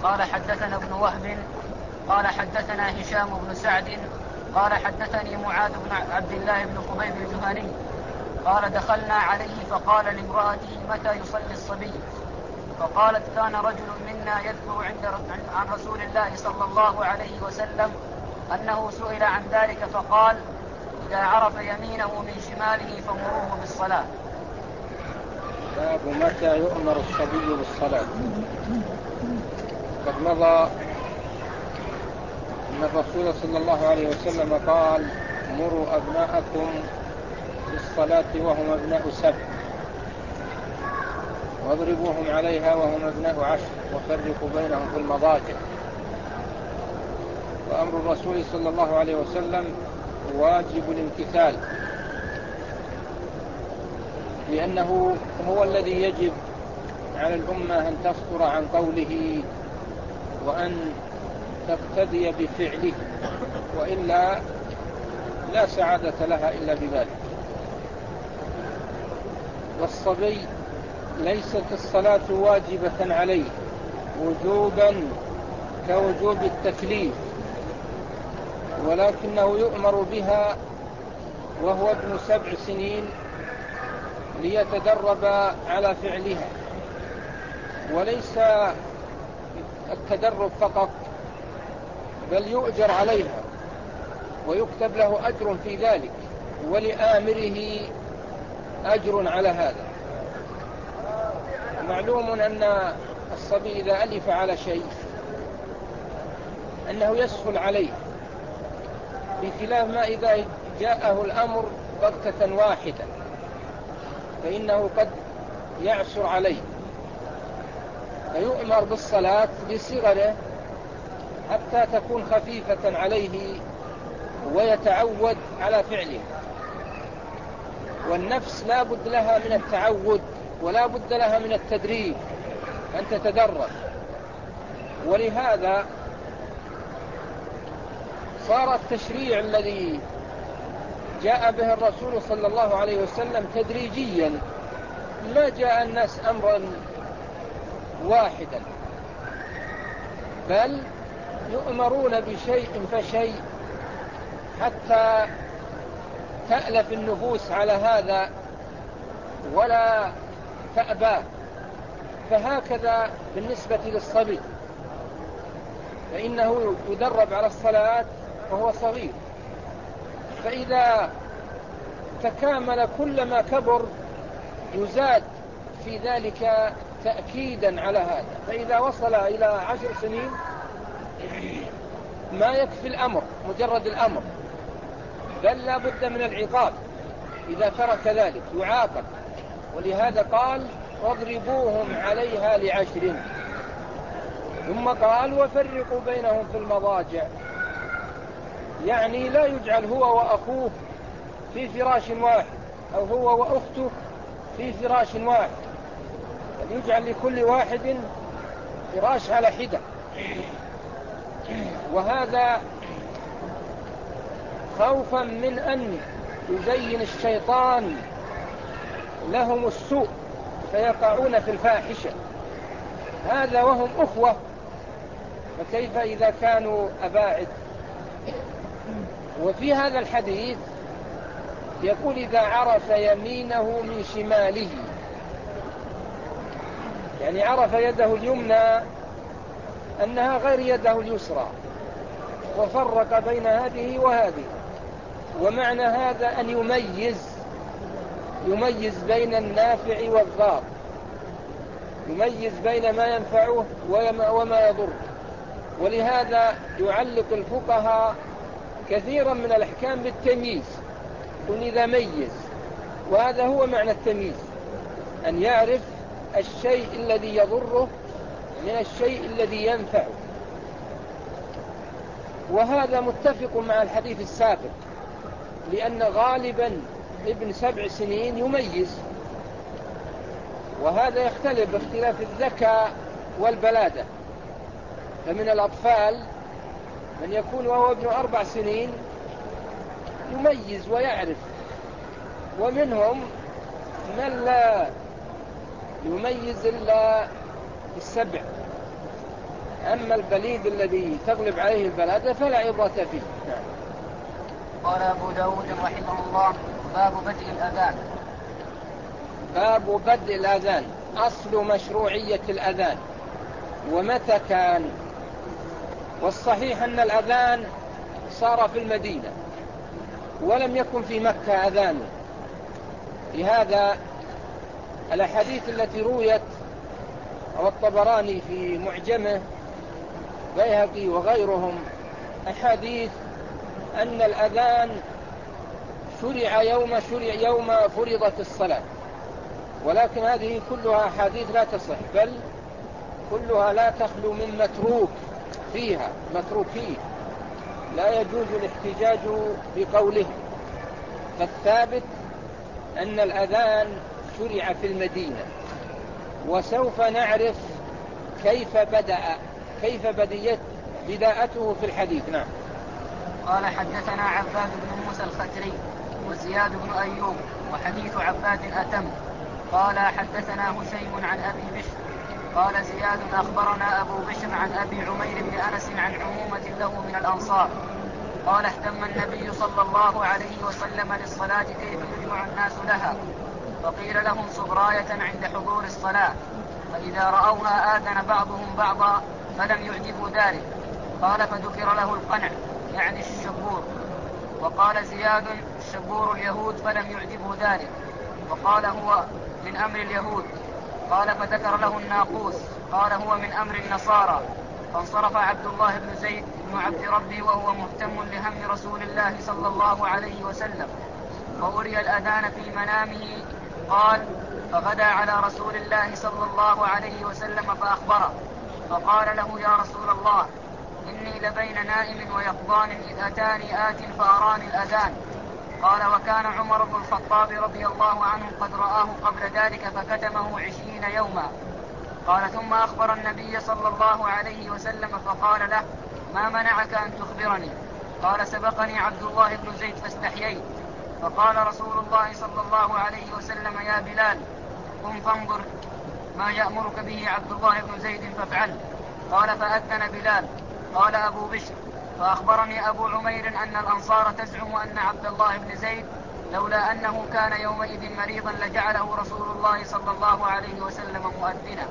قال حدثنا ابن وهب قال حدثنا هشام بن سعد قال حدثني معاذ بن عبد الله بن خبيب الجهني قال دخلنا عليه فقال لامرأته متى يصلي الصبي؟ فقالت كان رجل منا يذكر عن رسول الله صلى الله عليه وسلم أنه سئل عن ذلك فقال إذا عرف يمينه من شماله فمروه بالصلاة. باب متى يؤمر الصبي بالصلاة. قد مضى أن الرسول صلى الله عليه وسلم قال مروا أبناءكم بالصلاة وهم أبناء 7 واضربوهم عليها وهم أبناء 10 وفرقوا بينهم في المضاجع. وأمر الرسول صلى الله عليه وسلم واجب الامتثال، لأنه هو الذي يجب على الأمة أن تصدر عن قوله وأن تقتدي بفعله، وإلا لا سعادة لها إلا بذلك. والصبي ليست الصلاة واجبة عليه وجوبا كوجوب التكليف، ولكنه يؤمر بها وهو ابن 7 سنين ليتدرب على فعلها. وليس التدرب فقط، بل يؤجر عليها ويكتب له أجر في ذلك، ولآمره أجر على هذا. معلوم أن الصبي إذا ألف على شيء أنه يسهل عليه، بخلاف ما إذا جاءه الأمر بغتة واحدة فإنه قد يعسر عليه. فيؤمر بالصلاة لصغره حتى تكون خفيفة عليه ويتعود على فعله. والنفس لا بد لها من التعود ولا بد لها من التدريب أن تتدرب. ولهذا صار التشريع الذي جاء به الرسول صلى الله عليه وسلم تدريجيا، ما جاء الناس أمرا واحدا، بل يؤمرون بشيء فشيء حتى تألف النفوس على هذا ولا تأبى. فهكذا بالنسبة للصبي، فإنه يدرب على الصلاة وهو صغير، فإذا تكامل كلما كبر يزاد في ذلك تأكيدا على هذا. فإذا وصل إلى 10 سنين ما يكفي الأمر مجرد الأمر، بل لا بد من العقاب إذا ترك ذلك يعاقب. ولهذا قال واضربوهم عليها ل10. ثم قال وفرقوا بينهم في المضاجع، يعني لا يجعل هو وأخوه في فراش واحد أو هو وأخته في فراش واحد، بل يجعل لكل واحد فراش على حدة. وهذا خوفا من أن يزين الشيطان لهم السوء فيقعون في الفاحشة، هذا وهم أخوة، فكيف إذا كانوا أباعد؟ وفي هذا الحديث يقول إذا عرف يمينه من شماله، يعني عرف يده اليمنى أنها غير يده اليسرى، وفرق بين هذه وهذه. ومعنى هذا أن يميز بين النافع والضار، يميز بين ما ينفعه وما يضره. ولهذا يعلق الفقهاء كثيرا من الأحكام بالتمييز، يقول إذا ميز، وهذا هو معنى التمييز، أن يعرف الشيء الذي يضره من الشيء الذي ينفعه. وهذا متفق مع الحديث السابق، لأن غالبا ابن 7 سنين يميز، وهذا يختلف باختلاف الذكاء والبلادة. فمن الأطفال من يكون وهو ابن 4 سنين يميز ويعرف، ومنهم من لا يميز إلا 7. أما البليد الذي تغلب عليه البلادة فلا عبرة فيه. نعم. قال أبو داود رحمه الله: باب بدء الأذان. باب بدء الأذان. أصل مشروعية الأذان ومتى كان؟ والصحيح أن الأذان صار في المدينة ولم يكن في مكة أذان. لهذا الأحاديث التي رويت أو الطبراني في معجمه بيهقي وغيرهم أحاديث أن الأذان شرع يوم فرضت الصلاة، ولكن هذه كلها أحاديث لا تصح، بل كلها لا تخلو من متروك فيها، متروكين لا يجوز الاحتجاج بقوله. فالثابت أن الأذان شرع في المدينة، وسوف نعرف كيف بداءته في الحديث. نعم. قال حدثنا عباد بن موسى الختري وزياد بن أيوب وحديث عباد أتم. قال حدثنا هشيم عن أبي بشر قال زياد أخبرنا أبو بشر عن أبي عمير بن أنس عن عمومة له من الأنصار قال اهتم النبي صلى الله عليه وسلم للصلاة كيف يجمع الناس لها، فقيل لهم صبراية عند حضور الصلاة، فإذا رأوها آذن بعضهم بعضا فلم يعجبوا ذلك. قال فذكر له القنع يعني الشبور. وقال زياد الشبور اليهود فلم يعجبه ذلك، وقال هو من أمر اليهود. قال فذكر له الناقوس قال هو من أمر النصارى. فانصرف عبد الله بن زيد بن عبد ربه وهو مهتم لهم رسول الله صلى الله عليه وسلم، فأري الأذان في منامه. قال فغدا على رسول الله صلى الله عليه وسلم فأخبره، فقال له يا رسول الله إني لبين نائم ويقظان إذ أتاني آت فأراني الأذان. قال وكان عمر بن الخطاب رضي الله عنه قد رآه قبل ذلك فكتمه 20 يوما. قال ثم أخبر النبي صلى الله عليه وسلم فقال له ما منعك أن تخبرني؟ قال سبقني عبد الله بن زيد فاستحييت. فقال رسول الله صلى الله عليه وسلم يا بلال قم فانظر ما يأمرك به عبد الله بن زيد فافعل. قال فأذن بلال. قال أبو بشر فأخبرني أبو عمير أن الأنصار تزعم أن عبد الله بن زيد لولا أنه كان يومئذ مريضا لجعله رسول الله صلى الله عليه وسلم مؤذنا.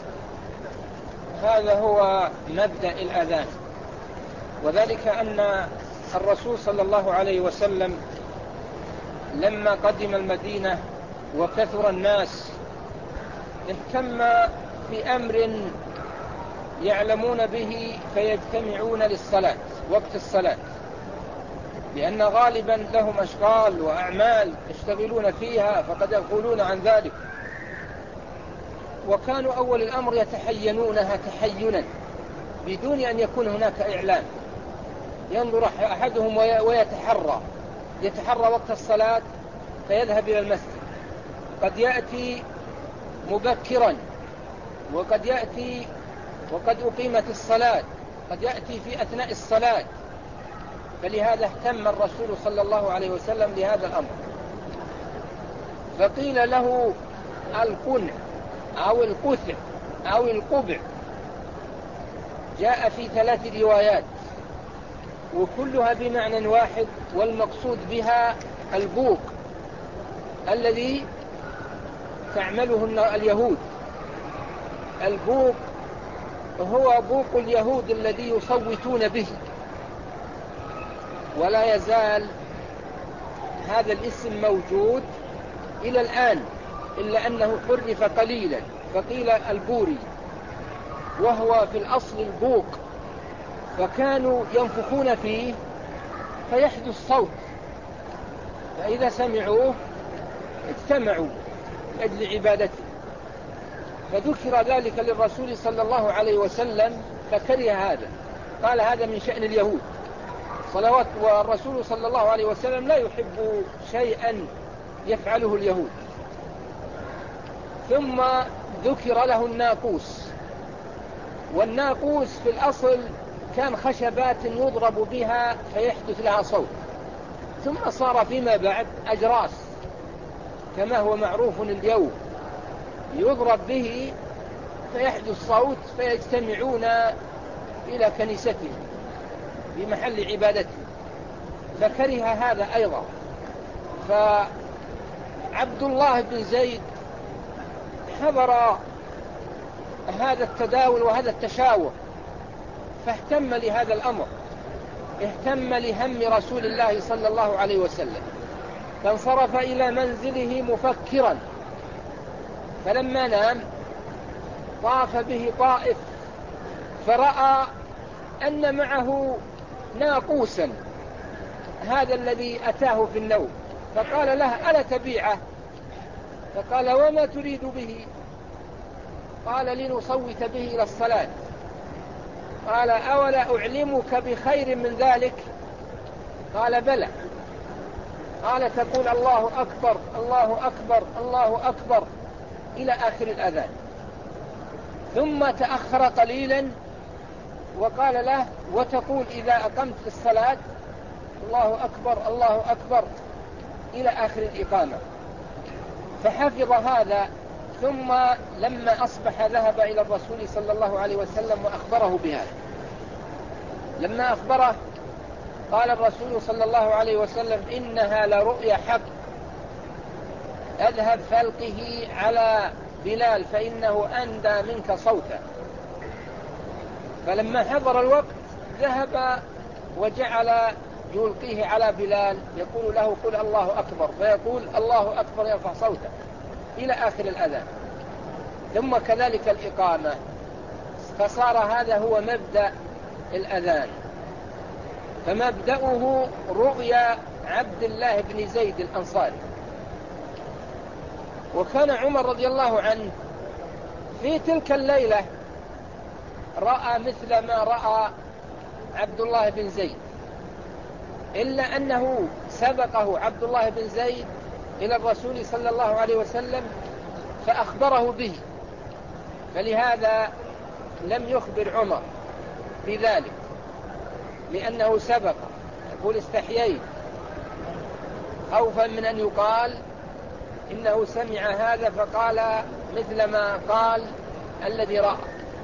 هذا هو مبدأ الأذان، وذلك أن الرسول صلى الله عليه وسلم لما قدم المدينة وكثر الناس اهتم بأمر يعلمون به فيجتمعون للصلاة وقت الصلاة، لأن غالبا لهم أشغال وأعمال يشتغلون فيها فقد يغفلون عن ذلك. وكانوا أول الأمر يتحينونها تحينا بدون أن يكون هناك إعلان. ينظر أحدهم يتحرى وقت الصلاة فيذهب إلى المسجد، قد يأتي مبكرا وقد يأتي وقد أقيمت الصلاة، قد يأتي في أثناء الصلاة. فلهذا اهتم الرسول صلى الله عليه وسلم لهذا الأمر، فقيل له القنع أو القثع أو القبع. جاء في 3 روايات وكلها بمعنى واحد، والمقصود بها البوق الذي تعمله اليهود. البوق هو بوق اليهود الذي يصوتون به، ولا يزال هذا الاسم موجود إلى الآن، إلا أنه حرف قليلا فقيل البوري، وهو في الأصل البوق. فكانوا ينفخون فيه فيحدث صوت، فإذا سمعوه اجتمعوا لأجل عبادته. فذكر ذلك للرسول صلى الله عليه وسلم فكره هذا، قال هذا من شأن اليهود صلوات، والرسول صلى الله عليه وسلم لا يحب شيئا يفعله اليهود. ثم ذكر له الناقوس، والناقوس في الأصل كان خشبات يضرب بها فيحدث لها صوت، ثم صار فيما بعد أجراس كما هو معروف اليوم، يضرب به فيحدث صوت فيجتمعون إلى كنيسته بمحل عبادته، فكره هذا أيضا. فعبد الله بن زيد حضر هذا التداول وهذا التشاور، فاهتم لهذا الأمر، اهتم لهم رسول الله صلى الله عليه وسلم، فانصرف إلى منزله مفكرا. فلما نام طاف به طائف، فرأى أن معه ناقوسا، هذا الذي أتاه في النوم، فقال له: ألا تبيعه؟ فقال: وما تريد به؟ قال: لنصوت به إلى الصلاة. قال: أولا أعلمك بخير من ذلك؟ قال: بلى. قال: تقول الله أكبر الله أكبر الله أكبر إلى آخر الأذان. ثم تأخر قليلا وقال له: وتقول إذا أقمت الصلاة الله أكبر الله أكبر إلى آخر الإقامة. فحفظ هذا. ثم لما أصبح ذهب إلى الرسول صلى الله عليه وسلم وأخبره بهذا. لما أخبره قال الرسول صلى الله عليه وسلم: إنها لرؤيا حق، أذهب فألقه على بلال فإنه أندى منك صوتا. فلما حضر الوقت ذهب وجعل يلقيه على بلال، يقول له: قل الله أكبر، فيقول الله أكبر يرفع صوته إلى آخر الأذان. ثم كذلك الإقامة، فصار هذا هو مبدأ الأذان. فمبدأه رؤيا عبد الله بن زيد الأنصاري. وكان عمر رضي الله عنه في تلك الليلة رأى مثل ما رأى عبد الله بن زيد، إلا أنه سبقه عبد الله بن زيد إلى الرسول صلى الله عليه وسلم فأخبره به، فلهذا لم يخبر عمر بذلك، لأنه سبق. يقول: استحييت خوفا من أن يقال إنه سمع هذا فقال مثل ما قال الذي رأى.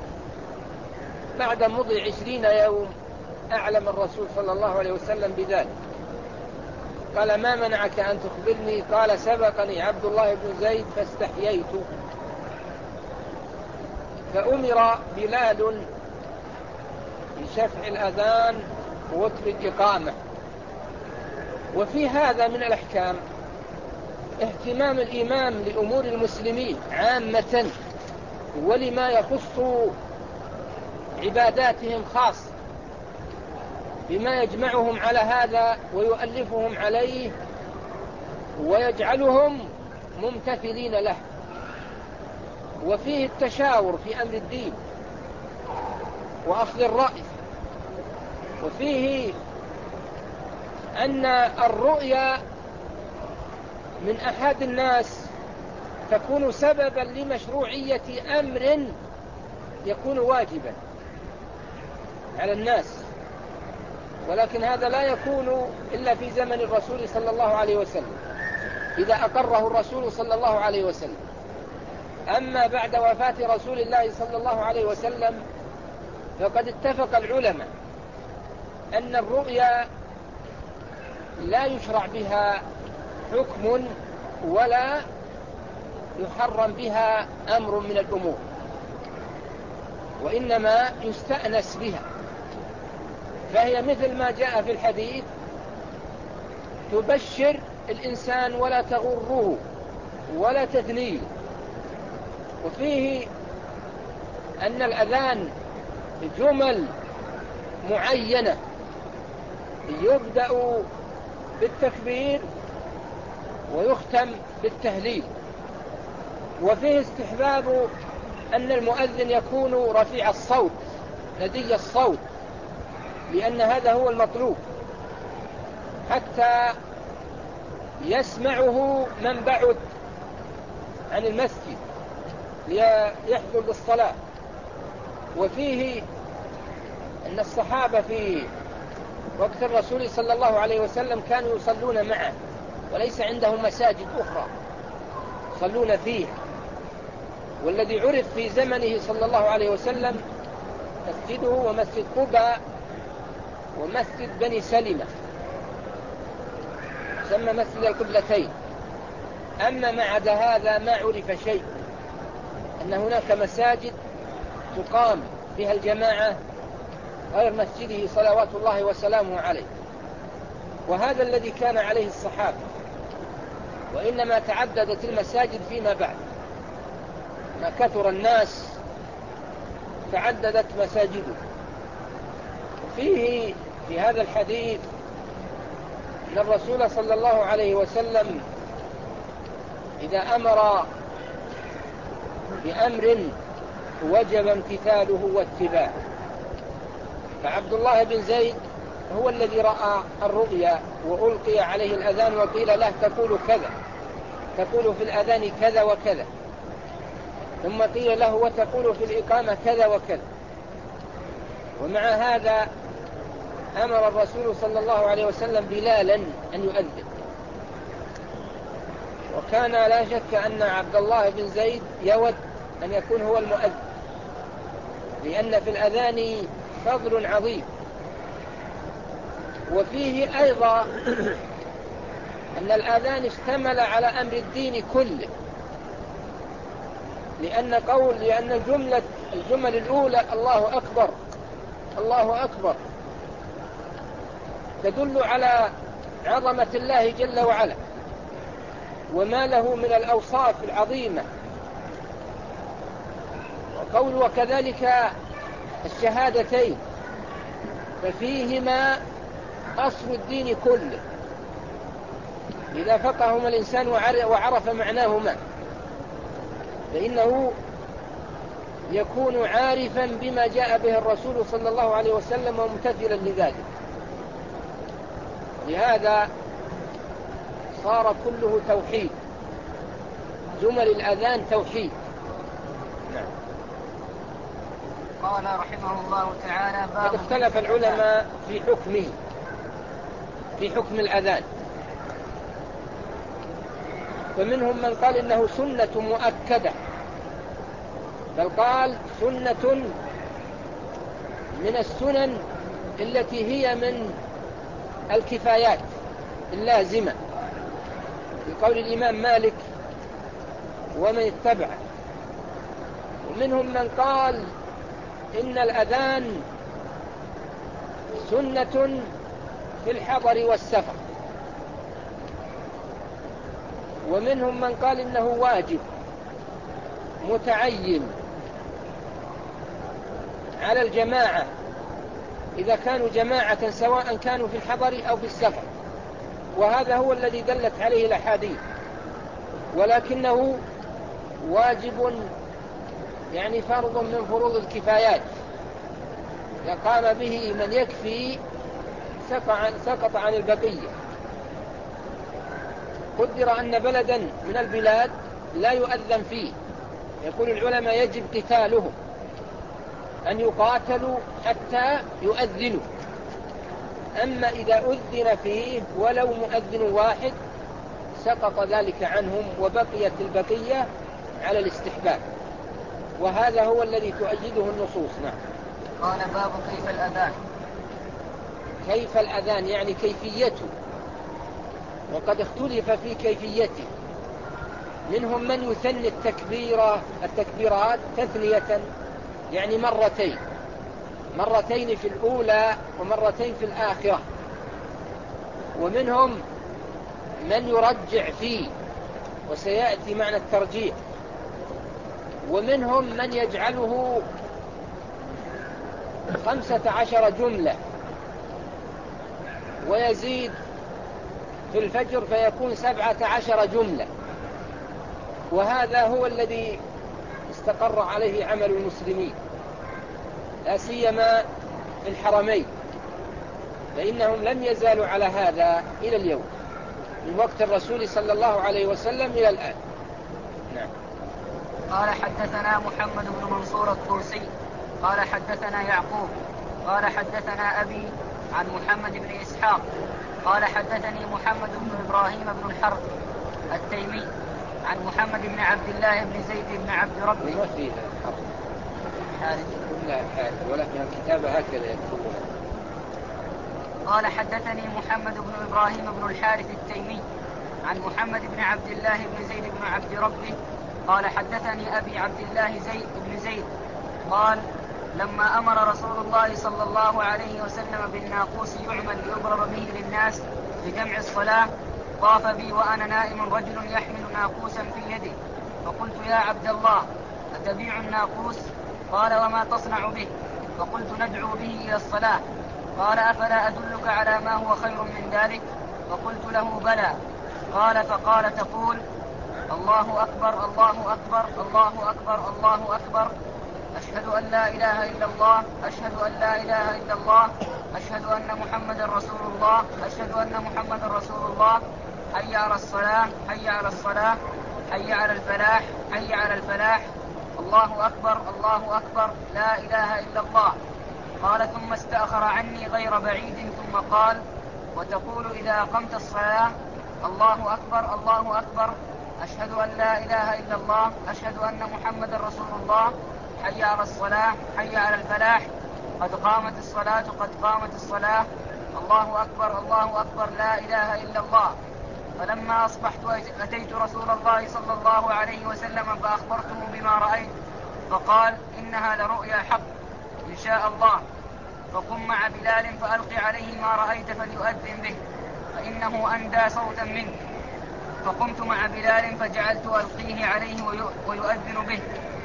بعد مضي 20 يوم أعلم الرسول صلى الله عليه وسلم بذلك. قال: ما منعك أن تخبرني؟ قال: سبقني عبد الله بن زيد فاستحييت. فأمر بلال بشفع الأذان ووتر الإقامة. وفي هذا من الأحكام اهتمام الإمام لأمور المسلمين عامة ولما يخص عباداتهم خاصة، بما يجمعهم على هذا ويؤلفهم عليه ويجعلهم ممتثلين له. وفيه التشاور في أمر الدين وأخذ الرأي. وفيه أن الرؤيا من أحد الناس تكون سببا لمشروعية أمر يكون واجبا على الناس، ولكن هذا لا يكون إلا في زمن الرسول صلى الله عليه وسلم إذا أقره الرسول صلى الله عليه وسلم. أما بعد وفاة رسول الله صلى الله عليه وسلم فقد اتفق العلماء أن الرؤيا لا يشرع بها حكم ولا يحرم بها أمر من الأمور، وإنما يستأنس بها. فهي مثل ما جاء في الحديث: تبشر الإنسان ولا تغره ولا تثنيه. وفيه أن الأذان جمل معينة، يبدأ بالتكبير ويختم بالتهليل. وفيه استحباب أن المؤذن يكون رفيع الصوت ندي الصوت، لأن هذا هو المطلوب حتى يسمعه من بعد عن المسجد ليحضر للصلاة. وفيه أن الصحابة في وقت الرسول صلى الله عليه وسلم كانوا يصلون معه، وليس عندهم مساجد أخرى يصلون فيها. والذي عرف في زمنه صلى الله عليه وسلم مسجده ومسجد قباء ومسجد بني سلمة، سمى مسجد القبلتين. أما ما عدا هذا ما عرف شيء، أن هناك مساجد تقام فيها الجماعة غير مسجده صلوات الله وسلامه عليه، وهذا الذي كان عليه الصحابة، وإنما تعددت المساجد فيما بعد، ما كثر الناس تعددت مساجده. وفيه في هذا الحديث أن الرسول صلى الله عليه وسلم إذا أمر بأمر وجب امتثاله واتباعه. فعبد الله بن زيد هو الذي رأى الرؤيا وألقي عليه الأذان وقيل له تقول كذا، تقول في الأذان كذا وكذا، ثم قيل له وتقول في الإقامة كذا وكذا. ومع هذا أمر الرسول صلى الله عليه وسلم بلالا أن يؤذن، وكان لا شك أن عبد الله بن زيد يود أن يكون هو المؤذن، لأن في الأذان فضل عظيم. وفيه أيضا أن الأذان اشتمل على أمر الدين كله، لأن الجمل الأولى الله أكبر الله أكبر تدل على عظمة الله جل وعلا وما له من الأوصاف العظيمة. وكذلك الشهادتين ففيهما أصل الدين كله، إذا فقههما الإنسان وعرف معناهما فإنه يكون عارفا بما جاء به الرسول صلى الله عليه وسلم وممتثلا لذلك. لهذا صار كله توحيد، جمل الأذان توحيد. نعم. قال رحمه الله تعالى قد اختلف العلماء في حكمه، في حكم الأذان، فمنهم من قال إنه سنة مؤكدة، بل قال سنة من السنن التي هي من الكفايات اللازمة، بقول الإمام مالك ومن اتبعه. ومنهم من قال إن الأذان سنة في الحضر والسفر. ومنهم من قال إنه واجب متعين على الجماعة إذا كانوا جماعة، سواء كانوا في الحضر أو في السفر، وهذا هو الذي دلت عليه الأحاديث، ولكنه واجب يعني فرض من فروض الكفايات، إذا قام به من يكفي سقط عن البقية. قدر أن بلدا من البلاد لا يؤذن فيه، يقول العلماء يجب قتالهم، أن يقاتلوا حتى يؤذنوا. أما إذا أذن فيه ولو مؤذن واحد سقط ذلك عنهم، وبقيت البقية على الاستحباب، وهذا هو الذي تؤيده النصوص. نعم. قال باب كيف الأذان. كيف الأذان يعني كيفيته، وقد اختلف في كيفيته. منهم من يثني التكبيرات تثنية، يعني مرتين في الأولى ومرتين في الآخرة. ومنهم من يرجع فيه، وسيأتي معنى الترجيع. ومنهم من يجعله 15 جملة، ويزيد في الفجر فيكون 17 جملة، وهذا هو الذي استقر عليه عمل المسلمين، لا سيما في الحرمين، فإنهم لم يزالوا على هذا إلى اليوم، من وقت الرسول صلى الله عليه وسلم إلى الآن. نعم. قال حدثنا محمد بن منصور الطوسي قال حدثنا يعقوب قال حدثنا أبي عن محمد بن إسحاق قال حدثني محمد بن إبراهيم بن الحرب التيمي عن محمد بن عبد الله بن زيد بن عبد ربه. الحارث. كلها الحارث، ولكن الكتابة هكذا يكتبون. قال حدثني محمد بن إبراهيم بن الحارث التيمي عن محمد بن عبد الله بن زيد بن عبد ربه قال حدثني أبي عبد الله زيد بن زيد قال لما أمر رسول الله صلى الله عليه وسلم بالناقوس يعمل ليضرب به للناس بجمع الصلاة طاف بي وأنا نائم رجل يحمل ناقوسا في يده، فقلت يا عبد الله أتبيع الناقوس؟ قال وما تصنع به؟ فقلت ندعو به إلى الصلاة. قال أفلا أدلك على ما هو خير من ذلك؟ فقلت له بلى. قال فقال تقول الله أكبر الله أكبر الله أكبر الله أكبر، أشهد أن لا إله إلا الله، أشهد أن لا إله إلا الله، أشهد أن محمدا رسول الله، أشهد أن محمدا رسول الله، حي على الصلاة حي على الصلاة، حي على الفلاح حي على الفلاح، الله أكبر الله أكبر، لا إله إلا الله. قال ثم استأخر عني غير بعيد ثم قال وتقول إذا أقمت الصلاة الله أكبر الله أكبر، أشهد أن لا إله إلا الله، أشهد أن محمدا رسول الله، حي على الصلاة حي على الفلاح، قد قامت الصلاة قد قامت الصلاة، الله أكبر الله أكبر، لا إله إلا الله. فلما أصبحت أتيت رسول الله صلى الله عليه وسلم فأخبرته بما رأيت، فقال إنها لرؤيا حق إن شاء الله، فقم مع بلال فألق عليه ما رأيت فليؤذن به فإنه أندى صوتا منك. فقمت مع بلال فجعلت ألقيه عليه ويؤذن به.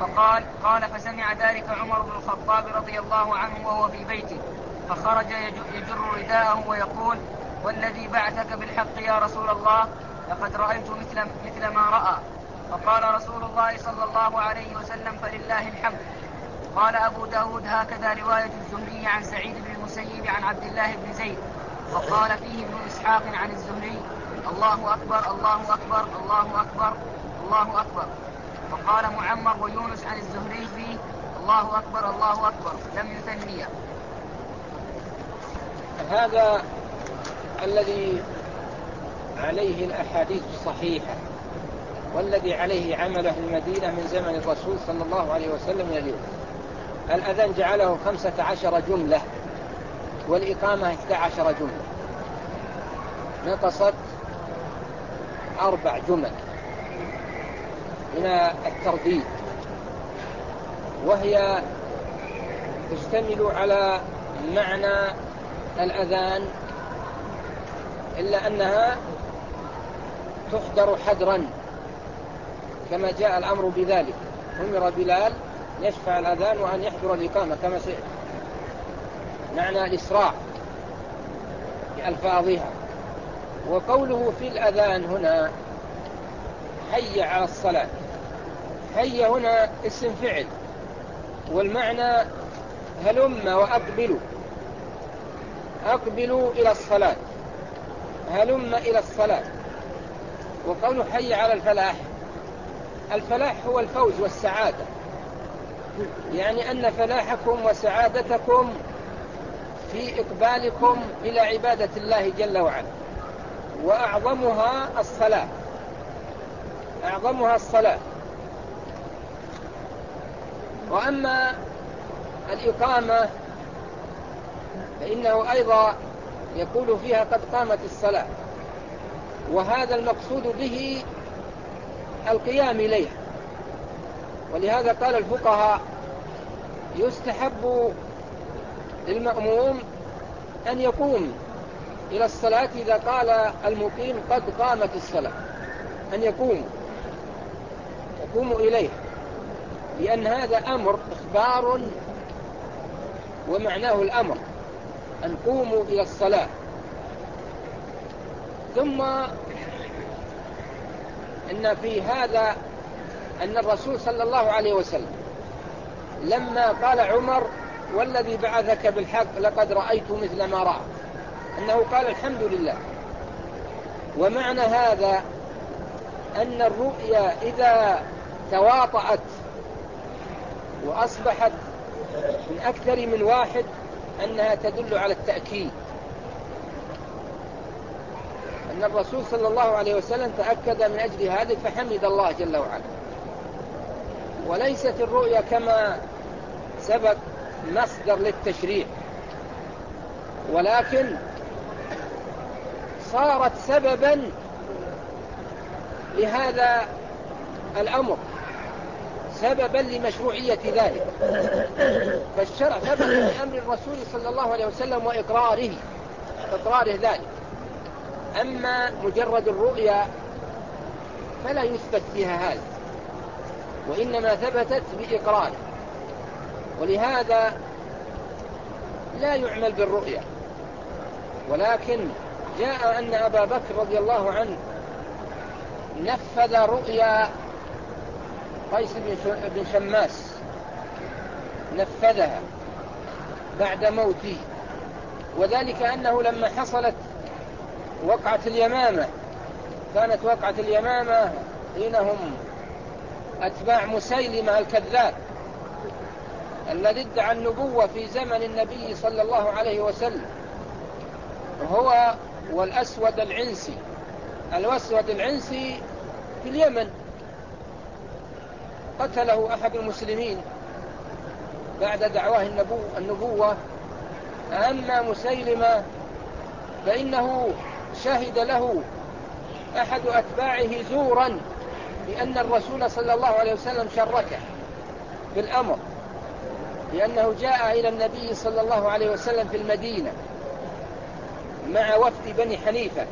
قال فسمع ذلك عمر بن الخطاب رضي الله عنه وهو في بيته، فخرج يجر رداءه ويقول والذي بعثك بالحق يا رسول الله لقد رأيت مثل ما رأى. فقال رسول الله صلى الله عليه وسلم فلله الحمد. قال أبو داود هكذا رواية الزهري عن سعيد بن المسيب عن عبد الله بن زيد، وقال فيه ابن إسحاق عن الزهري الله أكبر الله أكبر الله أكبر الله أكبر. وقال معمر ويونس عن الزهري فيه الله أكبر الله أكبر لم يثنيه. هذا الذي عليه الأحاديث الصحيحة والذي عليه عمل أهل المدينة من زمن الرسول صلى الله عليه وسلم اليوم. الأذان جعله 15 جملة والإقامة 11 جملة، نقصت 4 جمل من الترديد، وهي تشتمل على معنى الأذان إلا أنها تحضر حدرا كما جاء الأمر بذلك. أمر بلال يشفع الأذان وأن يحضر الإقامة كما سئل، معنى الإسراع بألفاظها. وقوله في الأذان هنا حي على الصلاة، حي هنا اسم فعل، والمعنى هلم وأقبلوا، أقبلوا إلى الصلاة، هلم إلى الصلاة. وقوله حي على الفلاح، الفلاح هو الفوز والسعادة، يعني أن فلاحكم وسعادتكم في إقبالكم إلى عبادة الله جل وعلا، وأعظمها الصلاة، أعظمها الصلاة. وأما الإقامة فإنه أيضا يقول فيها قد قامت الصلاة، وهذا المقصود به القيام إليها. ولهذا قال الفقهاء يستحب للمأموم أن يقوم إلى الصلاة إذا قال المقيم قد قامت الصلاة، أن يقوموا إليه، لأن هذا أمر إخبار ومعناه الأمر أن قوموا إلى الصلاة. ثم إن في هذا أن الرسول صلى الله عليه وسلم لما قال عمر والذي بعثك بالحق لقد رأيت مثل ما رأى، أنه قال الحمد لله. ومعنى هذا أن الرؤيا إذا تواطأت وأصبحت من أكثر من واحد أنها تدل على التأكيد، أن الرسول صلى الله عليه وسلم تأكد من أجل هذا فحمد الله جل وعلا. وليست الرؤيا كما سبب مصدر للتشريع، ولكن صارت سببا لهذا الأمر، سببا لمشروعية ذلك. فالشرع ثبت بأمر الرسول صلى الله عليه وسلم وإقراره ذلك. أما مجرد الرؤيا فلا يثبت فيها هذا، وإنما ثبتت بإقراره، ولهذا لا يعمل بالرؤيا. ولكن جاء أن أبا بكر رضي الله عنه نفذ رؤيا قيس بن شماس، نفذها بعد موته، وذلك أنه لما حصلت وقعة اليمامة، كانت وقعة اليمامة حينهم أتباع مسيلمة الكذاب الذي ادعى النبوة في زمن النبي صلى الله عليه وسلم، هو والأسود العنسي. الأسود العنسي في اليمن قتله أحد المسلمين بعد دعواه النبوة. أما مسيلمة فإنه شهد له أحد أتباعه زورا بأن الرسول صلى الله عليه وسلم شركه بالأمر، لأنه جاء إلى النبي صلى الله عليه وسلم في المدينة مع وفد بني حنيفة،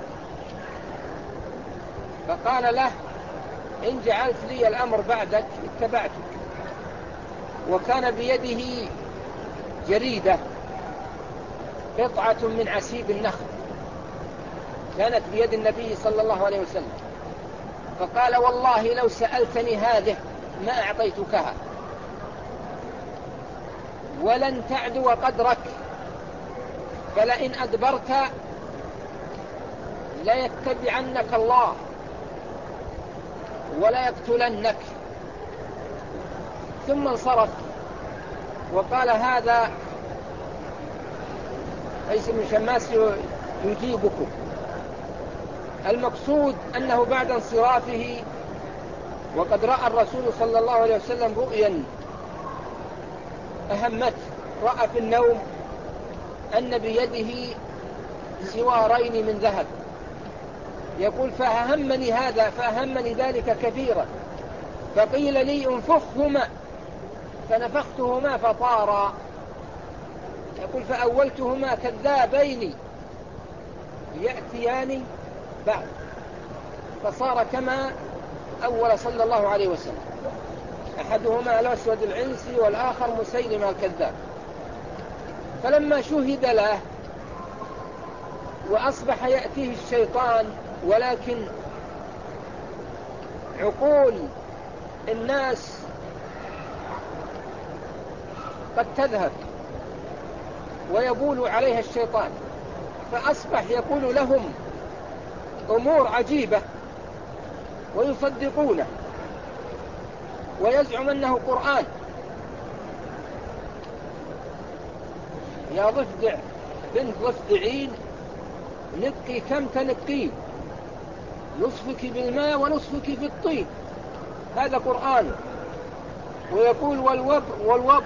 فقال له: إن جعلت لي الأمر بعدك اتبعتك. وكان بيده جريدة، قطعة من عسيب النخل، كانت بيد النبي صلى الله عليه وسلم، فقال: والله لو سألتني هذه ما أعطيتكها، ولن تعدو قدرك، فلئن أدبرت ليتبعنك الله ولا يقتلنك. ثم انصرف وقال: هذا قيس بن شماس يجيبكم. المقصود أنه بعد انصرافه وقد رأى الرسول صلى الله عليه وسلم رؤيا أهمته، رأى في النوم أن بيده سوارين من ذهب، يقول: فأهمني ذلك كثيرا، فقيل لي انفخهما فنفختهما فطارا. يقول: فأولتهما كذابين يأتيان بعد، فصار كما أول صلى الله عليه وسلم، أحدهما الأسود العنسي والآخر مسيلمة الكذاب. فلما شهد له وأصبح يأتيه الشيطان، ولكن عقول الناس قد تذهب ويبول عليها الشيطان، فأصبح يقول لهم أمور عجيبة ويصدقونه ويزعم أنه قرآن. يا ضفدع بنت ضفدعين نقي كم تنقين، نصفك بالماء ونصفك في الطين، هذا قرآن. ويقول: والوبر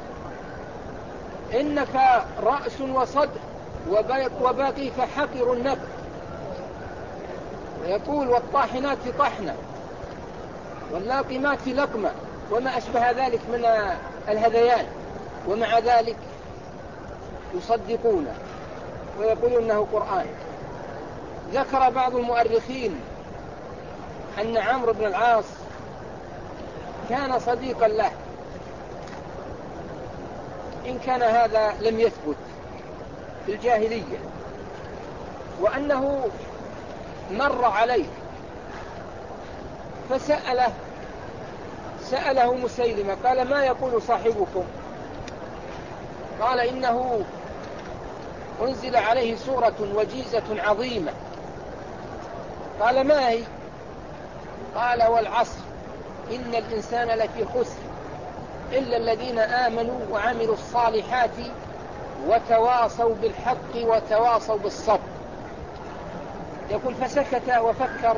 إنك رأس وصدر وباقيك حقر النبر. ويقول: والطاحنات طحنة واللاقمات لقمة، وما أشبه ذلك من الهذيان، ومع ذلك يصدقونه ويقولون أنه قرآن. ذكر بعض المؤرخين أن عمرو بن العاص كان صديقا له، إن كان هذا لم يثبت في الجاهلية، وأنه مر عليه سأله مسيلمة، قال: ما يقول صاحبكم؟ قال: إنه أنزل عليه سورة وجيزة عظيمة. قال: ما هي؟ قال: والعصر إن الإنسان لفي خسر إلا الذين آمنوا وعملوا الصالحات وتواصوا بالحق وتواصوا بالصبر. يقول: فسكت وفكر،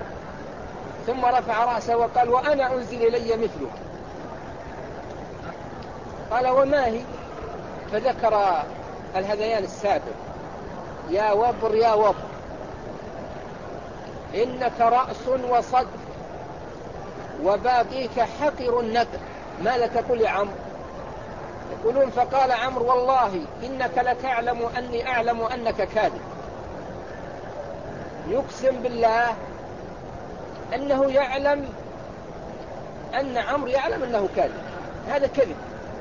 ثم رفع رأسه وقال: وأنا أنزل إلي مثله. قال وما هي؟ فذكر الهذيان السابق: يا وبر يا وبر إنك رأس وصدر وباقيك حقر النكر، ماذا تقول يا عمرو؟ يقولون: فقال عمرو: والله إنك لتعلم أني أعلم أنك كاذب. يقسم بالله أنه يعلم أن عمرو يعلم أنه كاذب. هذا كذب،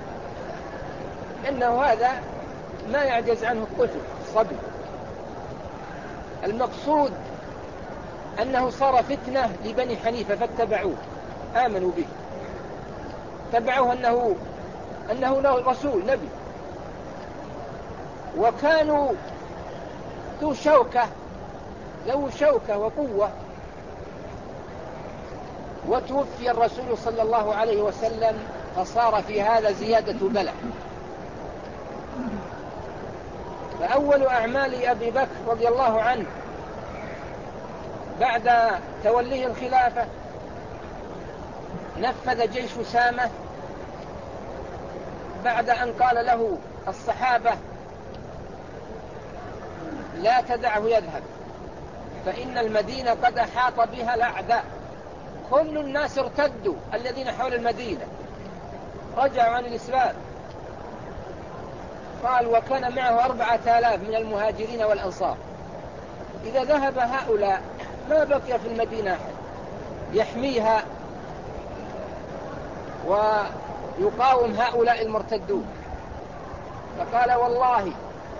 إنه هذا ما يعجز عنه الطفل الصبي. المقصود أنه صار فتنة لبني حنيفة فاتبعوه، آمنوا به، تبعوه أنه رسول نبي، وكانوا ذو شوكة وقوة. وتوفي الرسول صلى الله عليه وسلم، فصار في هذا زيادة بلاء. فأول أعمال أبي بكر رضي الله عنه بعد توليه الخلافة نفذ جيش أسامة بعد أن قال له الصحابة: لا تدعه يذهب، فإن المدينة قد أحاط بها الأعداء، كل الناس ارتدوا، الذين حول المدينة رجعوا عن الإسلام. قال: وكان معه 4000 من المهاجرين والأنصار. إذا ذهب هؤلاء ما بقي في المدينة أحد يحميها ويقاوم هؤلاء المرتدون. فقال: والله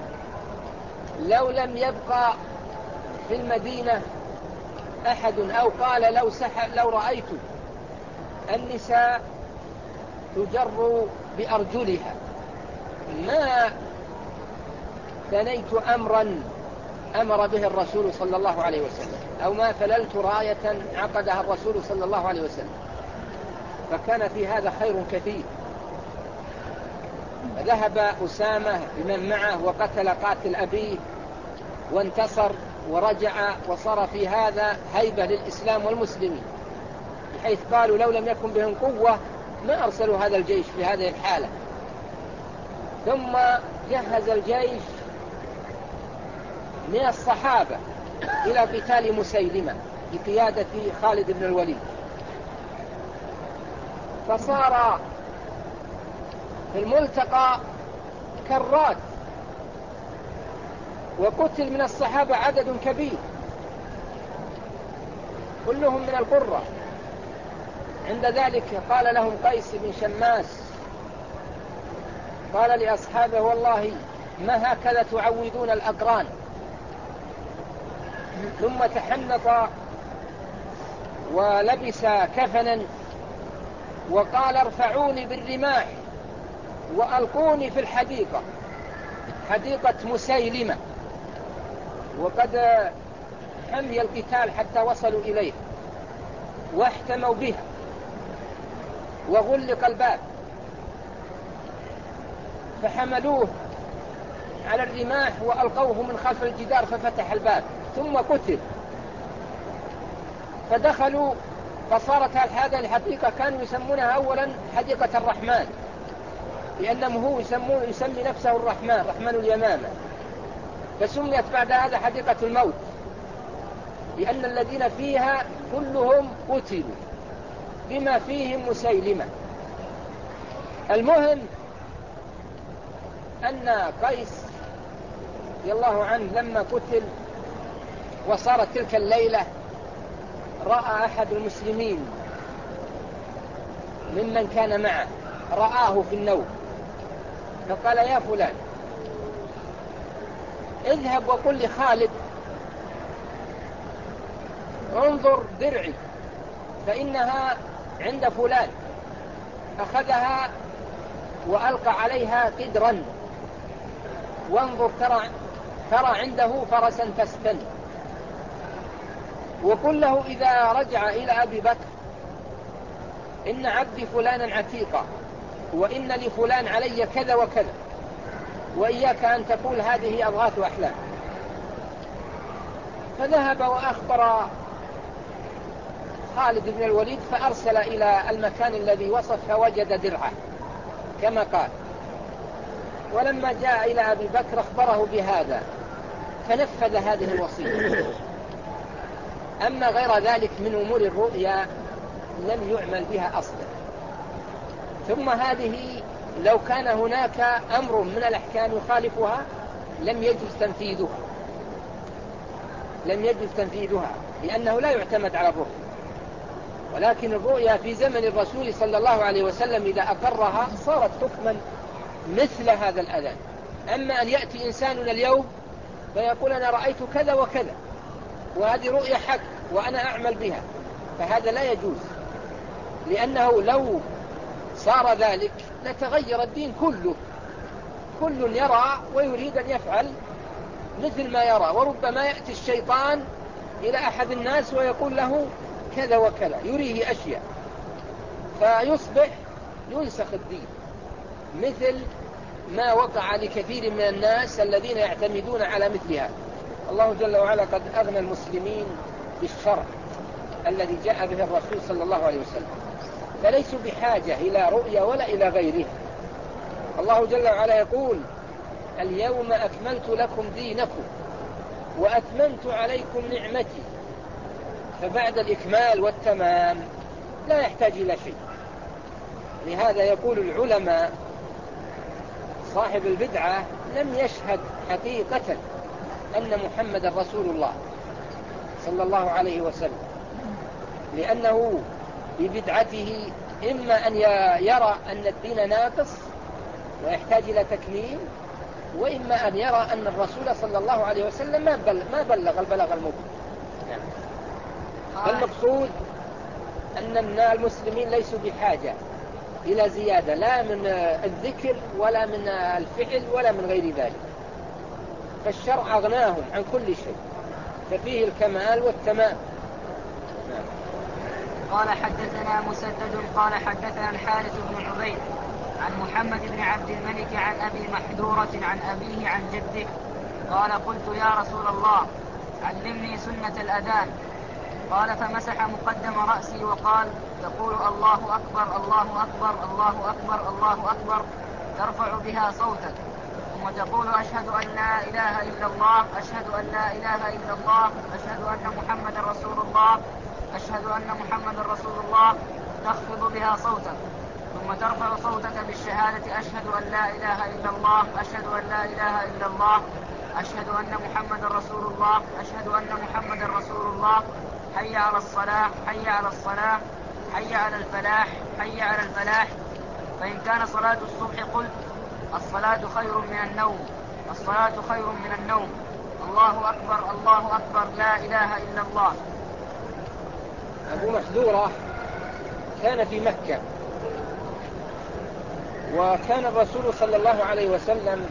لو لم يبقى في المدينة أحد، أو قال: لو رأيت النساء تجر بأرجلها ما ثنيت أمرا أمر به الرسول صلى الله عليه وسلم، أو ما فللت راية عقدها الرسول صلى الله عليه وسلم. فكان في هذا خير كثير. ذهب أسامة بمن معه وقتل قاتل أبيه وانتصر ورجع، وصار في هذا هيبة للإسلام والمسلمين، بحيث قالوا: لو لم يكن بهم قوة ما أرسلوا هذا الجيش في هذه الحالة. ثم جهز الجيش من الصحابة إلى قتال مسيلمة بقيادة خالد بن الوليد. فصار في الملتقى كرات، وقتل من الصحابة عدد كبير كلهم من القرة. عند ذلك قال لهم قيس بن شماس، قال لأصحابه: والله ما هكذا تعودون الأقران. ثم تحنط ولبس كفنا وقال: ارفعوني بالرماح وألقوني في الحديقة، حديقة مسيلمة، وقد حمي القتال حتى وصلوا إليه واحتموا بها وغلق الباب. فحملوه على الرماح وألقوه من خلف الجدار ففتح الباب، ثم قتل. فدخلوا، فصارت هذه الحديقة كانوا يسمونها أولا حديقة الرحمن، لأنه هو يسمي نفسه الرحمن، رحمن اليمامة. فسميت بعد هذا حديقة الموت، لأن الذين فيها كلهم قتلوا بما فيهم مسيلمة. المهم أن قيس رضي الله عنه لما قتل وصارت تلك الليلة، رأى أحد المسلمين ممن كان معه، رآه في النوم، فقال: يا فلان، اذهب وقل لخالد: انظر درعي فإنها عند فلان، أخذها وألقى عليها قدرا، وانظر ترى عنده فرسا تستن. وقل له: إذا رجع إلى أبي بكر إن عبدي فلانا عتيقا، وإن لفلان علي كذا وكذا، وإياك أن تقول هذه أضغاث أحلام. فذهب وأخبر خالد بن الوليد، فأرسل إلى المكان الذي وصف فوجد درعه، كما قال. ولما جاء إلى أبي بكر أخبره بهذا فنفذ هذه الوصية. أما غير ذلك من أمور الرؤيا لم يعمل بها أصلا. ثم هذه لو كان هناك أمر من الأحكام يخالفها لم يجوز تنفيذها لأنه لا يعتمد على الرؤيا. ولكن الرؤيا في زمن الرسول صلى الله عليه وسلم إذا أقرها صارت حكما مثل هذا الأذان. أما أن يأتي إنساننا اليوم فيقول أنا رأيت كذا وكذا وهذه رؤيا حق وأنا أعمل بها، فهذا لا يجوز، لأنه لو صار ذلك لتغير الدين كله. كل يرى ويريد أن يفعل مثل ما يرى، وربما يأتي الشيطان إلى أحد الناس ويقول له كذا وكذا، يريه أشياء، فيصبح ينسخ الدين، مثل ما وقع لكثير من الناس الذين يعتمدون على مثل هذا. الله جل وعلا قد أغنى المسلمين بالشرع الذي جاء به الرسول صلى الله عليه وسلم، فليسوا بحاجة إلى رؤيا ولا إلى غيره. الله جل وعلا يقول اليوم أكملت لكم دينكم وأتممت عليكم نعمتي، فبعد الإكمال والتمام لا يحتاج إلى شيء. لهذا يقول العلماء صاحب البدعة لم يشهد حقيقة أن محمد رسول الله صلى الله عليه وسلم، لأنه ببدعته إما أن يرى أن الدين ناقص ويحتاج إلى تكميل، وإما أن يرى أن الرسول صلى الله عليه وسلم ما بلغ البلاغ المبين. فالمقصود أن المسلمين ليسوا بحاجة إلى زيادة لا من الذكر ولا من الفعل ولا من غير ذلك، فالشرع أغناهم عن كل شيء، ففيه الكمال والتمام. قال حدثنا مسدد قال حدثنا الحارث بن عبيد عن محمد بن عبد الملك عن أبي محذورة عن أبيه عن جده قال قلت يا رسول الله علمني سنة الأذان. قال فمسح مقدم رأسي وقال تقول الله أكبر الله أكبر الله أكبر الله أكبر ترفع بها صوتك، ثم تقول أشهد أن لا إله إلا الله أشهد أن لا إله إلا الله أشهد أن محمد رسول الله أشهد أن محمد رسول الله تخفض بها صوتك، ثم ترفع صوتك بالشهادة أشهد أن لا إله إلا الله أشهد أن لا إله إلا الله أشهد أن محمد رسول الله أشهد أن محمد رسول الله حي على الصلاة حي على الصلاة حي على الفلاح حي على الفلاح. فإن كان صلاة الصبح قلت الصلاة خير من النوم الصلاة خير من النوم الله أكبر الله أكبر لا إله إلا الله. أبو محذورة كان في مكة، وكان الرسول صلى الله عليه وسلم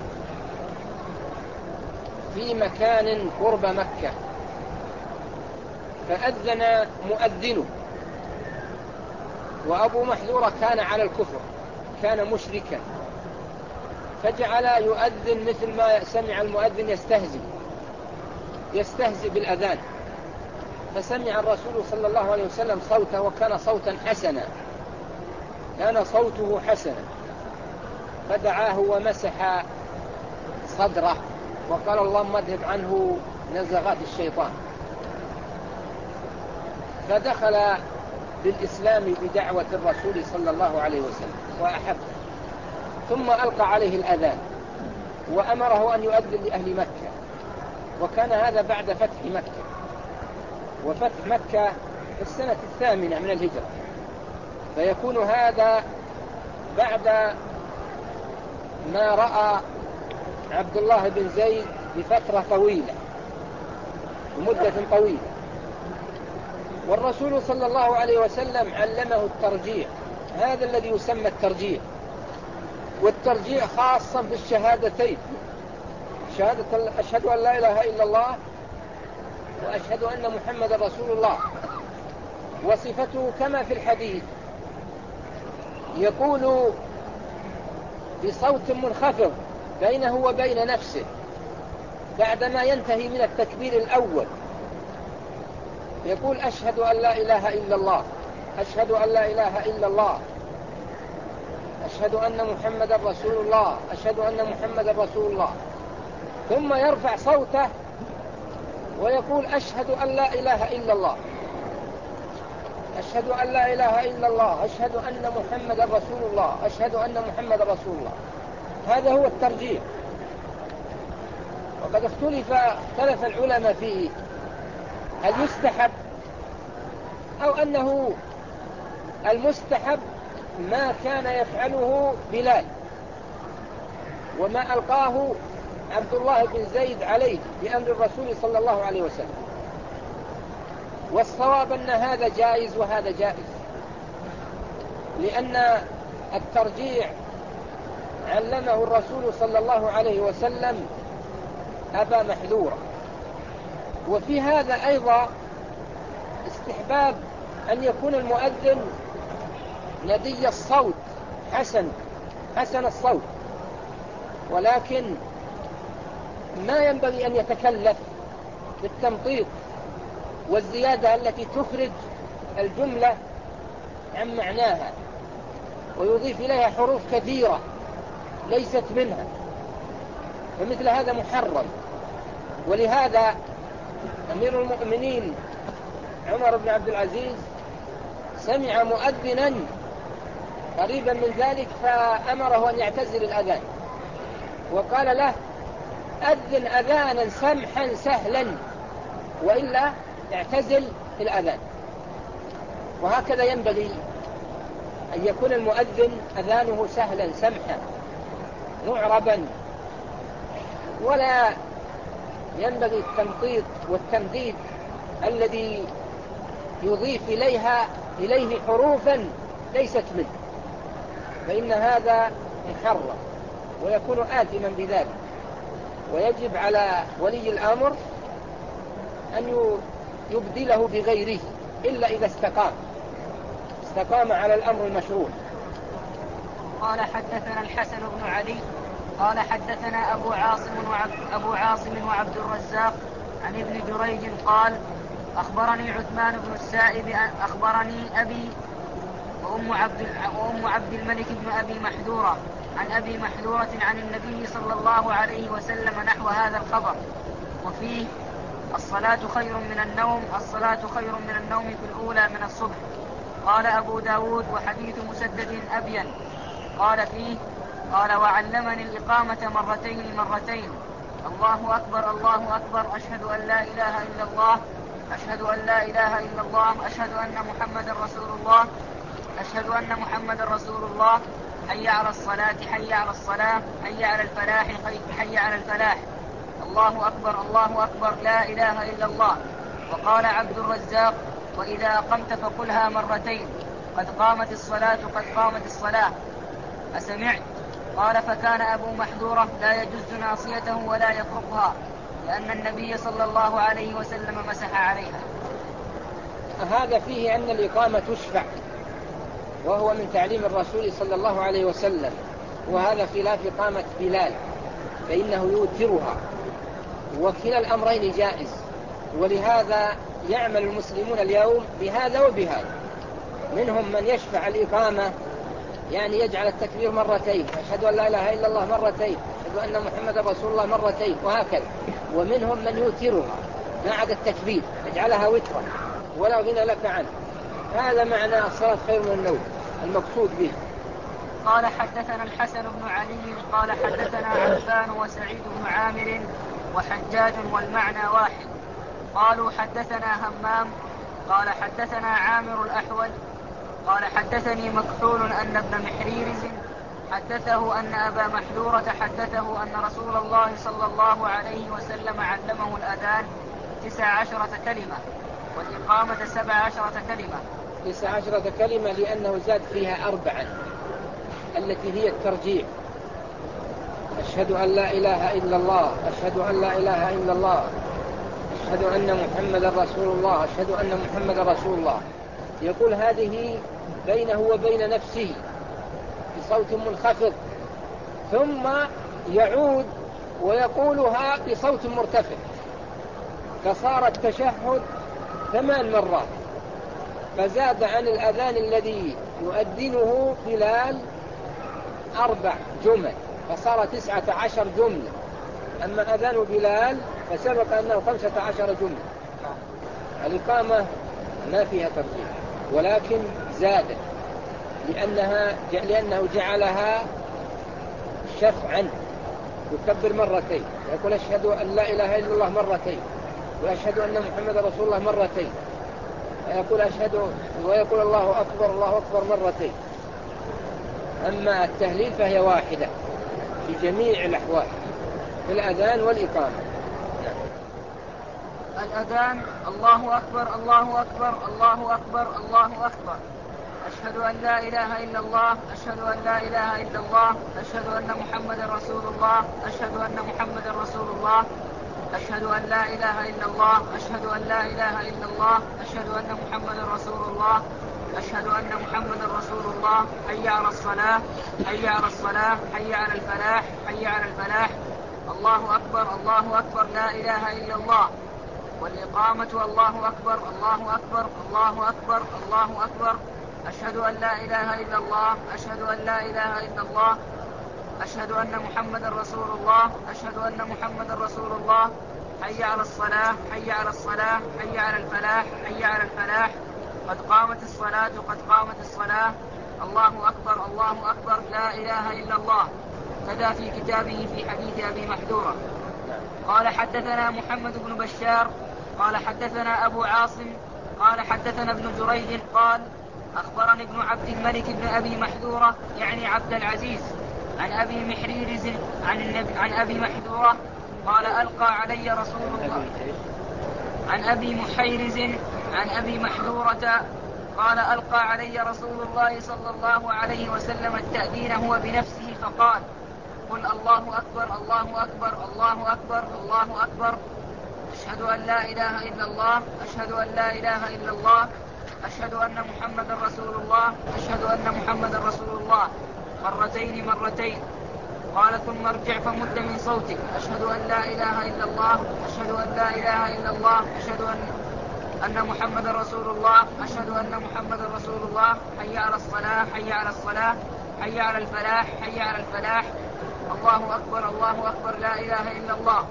في مكان قرب مكة، فأذن مؤذنه، وأبو محذورة كان على الكفر، كان مشركا، فجعل يؤذن مثل ما سمع المؤذن يستهزئ بالأذان، فسمع الرسول صلى الله عليه وسلم صوته، وكان صوتا حسنا، كان صوته حسنا، فدعاه ومسح صدره وقال اللهم اذهب عنه نزغات الشيطان، فدخل بالإسلام بدعوة الرسول صلى الله عليه وسلم وأحبه، ثم ألقى عليه الأذان وأمره أن يؤذن لأهل مكة، وكان هذا بعد فتح مكة، وفتح مكة في السنة 8 من الهجرة، فيكون هذا بعد ما رأى عبد الله بن زيد بفترة طويلة ومدة طويلة، والرسول صلى الله عليه وسلم علمه الترجيع، هذا الذي يسمى الترجيع، والترجيع خاصا بالشهادتين، شهادة أشهد أن لا إله إلا الله وأشهد أن محمد رسول الله. وصفته كما في الحديث يقول بصوت منخفض بينه وبين نفسه بعدما ينتهي من التكبير الأول، يقول أشهد أن لا إله إلا الله أشهد أن لا إله إلا الله أشهد أن محمد رسول الله، أشهد أن محمد رسول الله، ثم يرفع صوته ويقول أشهد أن لا إله إلا الله، أشهد أن لا إله إلا الله، أشهد أن محمد رسول الله، أشهد أن محمد رسول الله. هذا هو الترجيح. وقد اختلف العلماء فيه، هل يستحب أو أنه المستحب ما كان يفعله بلال وما ألقاه عبد الله بن زيد عليه بأمر الرسول صلى الله عليه وسلم. والصواب أن هذا جائز وهذا جائز، لأن الترجيع علمه الرسول صلى الله عليه وسلم أبا محذورة. وفي هذا أيضا استحباب أن يكون المؤذن ندي الصوت، حسن الصوت، ولكن ما ينبغي أن يتكلف بالتمطيط والزيادة التي تخرج الجملة عن معناها ويضيف إليها حروف كثيرة ليست منها، فمثل هذا محرم. ولهذا أمير المؤمنين عمر بن عبد العزيز سمع مؤذنا قريبا من ذلك فأمره أن يعتزل الأذان، وقال له أذن أذانا سمحا سهلا وإلا اعتزل الأذان. وهكذا ينبغي أن يكون المؤذن أذانه سهلا سمحا معربا، ولا ينبغي التمطيط والتمديد الذي يضيف إليه حروفا ليست منه، فإن هذا محرم ويكون آثما بذلك. ويجب على ولي الأمر أن يبدله بغيره إلا إذا استقام على الأمر المشروع. قال حدثنا الحسن بن علي قال حدثنا أبو عاصم وعبد الرزاق عن ابن جريج قال أخبرني عثمان بن السائب أخبرني أبي وأم عبد الملك بن أبي محذورة عن أبي محذورة عن النبي صلى الله عليه وسلم نحو هذا الخبر، وفيه الصلاة خير من النوم في الأولى من الصبح. قال أبو داود وحديث مسدد أبين. قال فيه قال وعلمني الإقامة مرتين الله أكبر الله أكبر، أشهد أن لا إله إلا الله، أشهد أن لا إله إلا الله، أشهد أن محمد رسول الله، أشهد أن محمد رسول الله، حي على الصلاة حي على الصلاة، حي على الفلاح حي على الفلاح، الله أكبر الله أكبر، لا إله إلا الله. وقال عبد الرزاق وإذا قمت فقلها مرتين، قد قامت الصلاة أسمعت؟ قال فكان أبو محذورة لا يجز ناصيته ولا يفرقها، لأن النبي صلى الله عليه وسلم مسح عليها. هذا فيه أن الإقامة تشفع، وهو من تعليم الرسول صلى الله عليه وسلم، وهذا خلاف إقامة بلال فإنه يوترها، وكلا الأمرين جائز. ولهذا يعمل المسلمون اليوم بهذا وبهذا، منهم من يشفع الإقامة يعني يجعل التكبير مرتين، أشهد أن لا إله إلا الله مرتين، أشهد أن محمد رسول الله مرتين، وهكذا. ومنهم من يوترها بعد التكبير يجعلها وترا ولا غنى لك عنه. هذا معنى الصلاة خير من النوم المقصود به. قال حدثنا الحسن بن علي قال حدثنا عفان وسعيد بن عامر وحجاج والمعنى واحد. قالوا حدثنا همام قال حدثنا عامر الأحول قال حدثني مكحول أن ابن محريرز حدثه أن أبا محذورة حدثه أن رسول الله صلى الله عليه وسلم علمه الأذان 19 كلمة والإقامة 17 كلمة. 19 كلمة لأنه زاد فيها 4 التي هي الترجيح: أشهد أن لا إله إلا الله، أشهد أن لا إله إلا الله، أشهد أن محمد رسول الله، أشهد أن محمد رسول الله. يقول هذه بينه وبين نفسه بصوت منخفض، ثم يعود ويقولها بصوت مرتفع، فصار التشهد 8 مرات، فزاد عن الأذان الذي يؤذنه بلال 4 جمل فصار 19 جملة. أما أذان بلال فسبق أنه 15 جملة. الإقامة ما فيها ترجيح ولكن زادت لأنه جعلها شفعا، يكبر مرتين، يقول أشهد أن لا إله إلا الله مرتين، وأشهد أن محمد رسول الله مرتين، ويقول الله أكبر مرتين. أما التهليل فهي واحدة في جميع الأحوال في الأذان والإقامة. الأذان: الله أكبر الله أكبر الله أكبر الله أكبر، أشهد أن لا إله إلا الله، أشهد أن لا إله إلا الله، أشهد أن محمدا رسول الله، أشهد أن محمدا رسول الله، أشهد أن لا إله إلا الله، أشهد أن لا إله إلا الله، أشهد أن محمدا رسول الله، أشهد أن محمدا رسول الله، حي على الصلاة حي على الصلاة، حي على الفلاح حي على الفلاح، الله أكبر الله أكبر لا إله إلا الله. والإقامة: الله أكبر الله أكبر الله أكبر الله أكبر، أشهد أن لا إله إلا الله، أشهد أن لا إله إلا الله، أشهد أن محمدا رسول الله، أشهد أن محمدا رسول الله، حي على الصلاة حي على الصلاة، حي على الفلاح حي على الفلاح، قد قامت الصلاة قد قامت الصلاة، الله أكبر الله أكبر لا إله إلا الله. كذا في كتابه في حديث أبي محذورة. قال: حدثنا محمد بن بشار قال حدثنا أبو عاصم قال حدثنا ابن جريج قال: أخبرني ابن عبد الملك بن أبي محذورة يعني عبد العزيز عن أبي محريرز عن أبي محذورة قال: ألقى علي رسول الله عن أبي محيرز عن أبي محذورة قال: ألقى علي رسول الله صلى الله عليه وسلم التأذين هو بنفسه فقال: قل الله أكبر الله أكبر الله أكبر الله أكبر، أشهد أن لا إله إلا الله، أشهد أن لا إله إلا الله، أشهد أن محمدا رسول الله، أشهد أن محمدا رسول الله، مرتين. قال: ثم ارجع فمد من صوتك، أشهد أن لا إله إلا الله، أشهد أن لا إله إلا الله، أشهد أن محمدا رسول الله، أشهد أن محمدا رسول الله، حي على الصلاة حي على الصلاة، حي على الفلاح حي على الفلاح، الله أكبر الله أكبر لا إله إلا الله.